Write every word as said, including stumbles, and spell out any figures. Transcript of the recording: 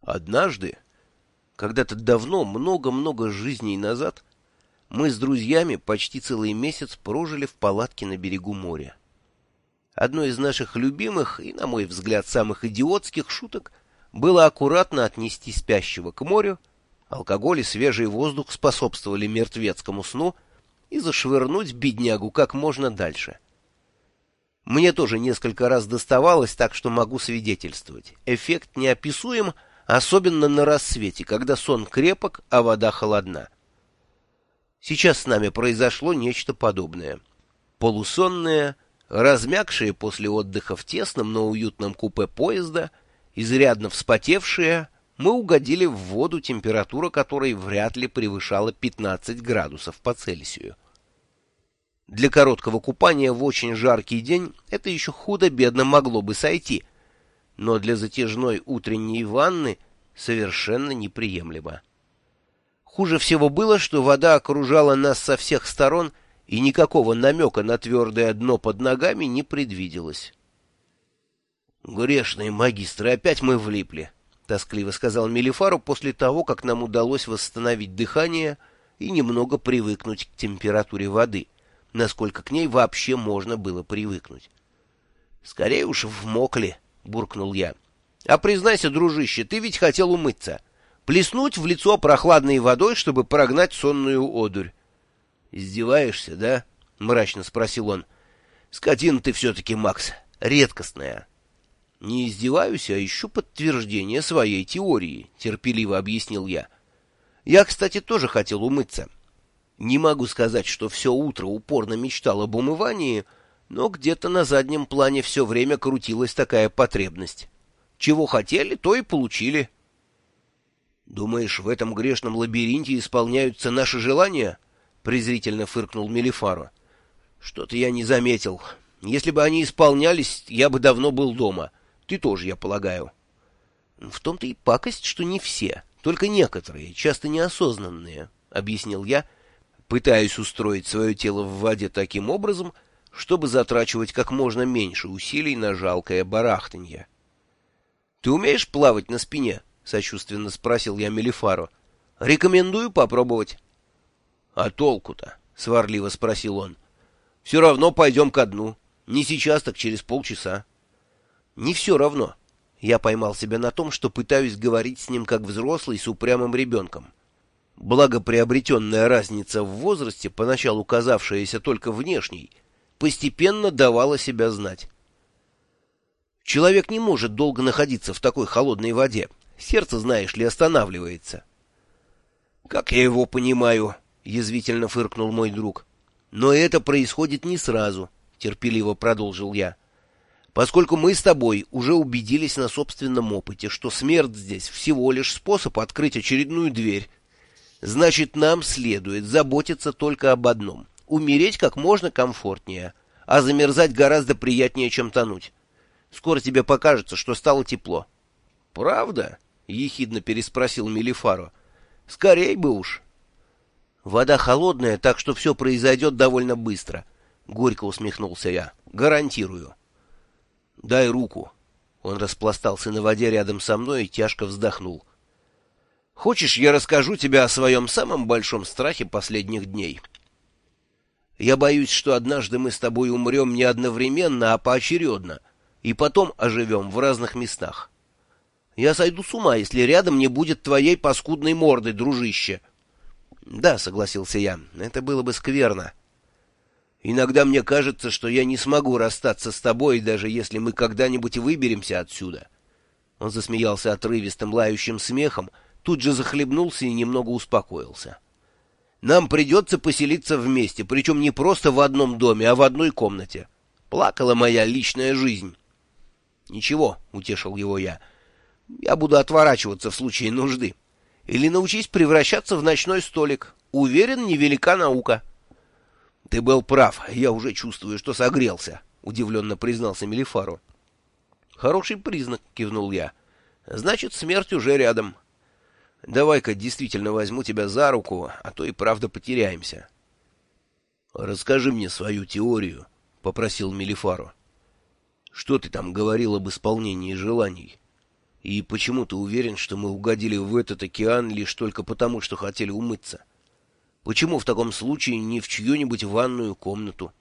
Однажды, когда-то давно, много-много жизней назад, мы с друзьями почти целый месяц прожили в палатке на берегу моря. Одной из наших любимых и, на мой взгляд, самых идиотских шуток было аккуратно отнести спящего к морю, алкоголь и свежий воздух способствовали мертвецкому сну, и зашвырнуть беднягу как можно дальше. Мне тоже несколько раз доставалось, так что могу свидетельствовать. Эффект неописуем, особенно на рассвете, когда сон крепок, а вода холодна. Сейчас с нами произошло нечто подобное. Полусонные, размягшие после отдыха в тесном, но уютном купе поезда, изрядно вспотевшие, мы угодили в воду, температура которой вряд ли превышала пятнадцать градусов по Цельсию. Для короткого купания в очень жаркий день это еще худо-бедно могло бы сойти, но для затяжной утренней ванны совершенно неприемлемо. Хуже всего было, что вода окружала нас со всех сторон, и никакого намека на твердое дно под ногами не предвиделось. «Грешные магистры, опять мы влипли», — тоскливо сказал Мелифару после того, как нам удалось восстановить дыхание и немного привыкнуть к температуре воды, насколько к ней вообще можно было привыкнуть. «Скорее уж вмокли», — буркнул я. «А признайся, дружище, ты ведь хотел умыться. Плеснуть в лицо прохладной водой, чтобы прогнать сонную одурь». «Издеваешься, да?» — мрачно спросил он. «Скотина ты все-таки, Макс, редкостная». «Не издеваюсь, а ищу подтверждение своей теории», — терпеливо объяснил я. «Я, кстати, тоже хотел умыться. Не могу сказать, что все утро упорно мечтал об умывании, но где-то на заднем плане все время крутилась такая потребность. Чего хотели, то и получили». «Думаешь, в этом грешном лабиринте исполняются наши желания?» — презрительно фыркнул Мелифаро. «Что-то я не заметил. Если бы они исполнялись, я бы давно был дома. Ты тоже, я полагаю». «В том-то и пакость, что не все, только некоторые, часто неосознанные», — объяснил я, пытаясь устроить свое тело в воде таким образом, чтобы затрачивать как можно меньше усилий на жалкое барахтанье. «Ты умеешь плавать на спине?» — сочувственно спросил я Мелифаро. «Рекомендую попробовать». «А толку-то?» — сварливо спросил он. «Все равно пойдем ко дну. Не сейчас, так через полчаса». «Не все равно». Я поймал себя на том, что пытаюсь говорить с ним как взрослый с упрямым ребенком. Благо приобретенная разница в возрасте, поначалу казавшаяся только внешней, постепенно давала себя знать. Человек не может долго находиться в такой холодной воде. Сердце, знаешь ли, останавливается. «Как я его понимаю», — язвительно фыркнул мой друг. «Но это происходит не сразу», — терпеливо продолжил я. «Поскольку мы с тобой уже убедились на собственном опыте, что смерть здесь всего лишь способ открыть очередную дверь, значит, нам следует заботиться только об одном — умереть как можно комфортнее, а замерзать гораздо приятнее, чем тонуть. Скоро тебе покажется, что стало тепло». «Правда?» — ехидно переспросил Мелифаро. «Скорей бы уж». «Вода холодная, так что все произойдет довольно быстро», — горько усмехнулся я. «Гарантирую». «Дай руку». Он распластался на воде рядом со мной и тяжко вздохнул. «Хочешь, я расскажу тебе о своем самом большом страхе последних дней?» «Я боюсь, что однажды мы с тобой умрем не одновременно, а поочередно, и потом оживем в разных местах. Я сойду с ума, если рядом не будет твоей паскудной морды, дружище». «Да», — согласился я, — «это было бы скверно». «Иногда мне кажется, что я не смогу расстаться с тобой, даже если мы когда-нибудь выберемся отсюда». Он засмеялся отрывистым лающим смехом, тут же захлебнулся и немного успокоился. «Нам придется поселиться вместе, причем не просто в одном доме, а в одной комнате. Плакала моя личная жизнь». «Ничего», — утешил его я, — «я буду отворачиваться в случае нужды. Или научись превращаться в ночной столик. Уверен, невелика наука». «Ты был прав, я уже чувствую, что согрелся», — удивленно признался Мелифаро. «Хороший признак», — кивнул я. «Значит, смерть уже рядом. Давай-ка действительно возьму тебя за руку, а то и правда потеряемся». «Расскажи мне свою теорию», — попросил Мелифаро. «Что ты там говорил об исполнении желаний?» И почему ты уверен, что мы угодили в этот океан лишь только потому, что хотели умыться? Почему в таком случае не в чью-нибудь ванную комнату?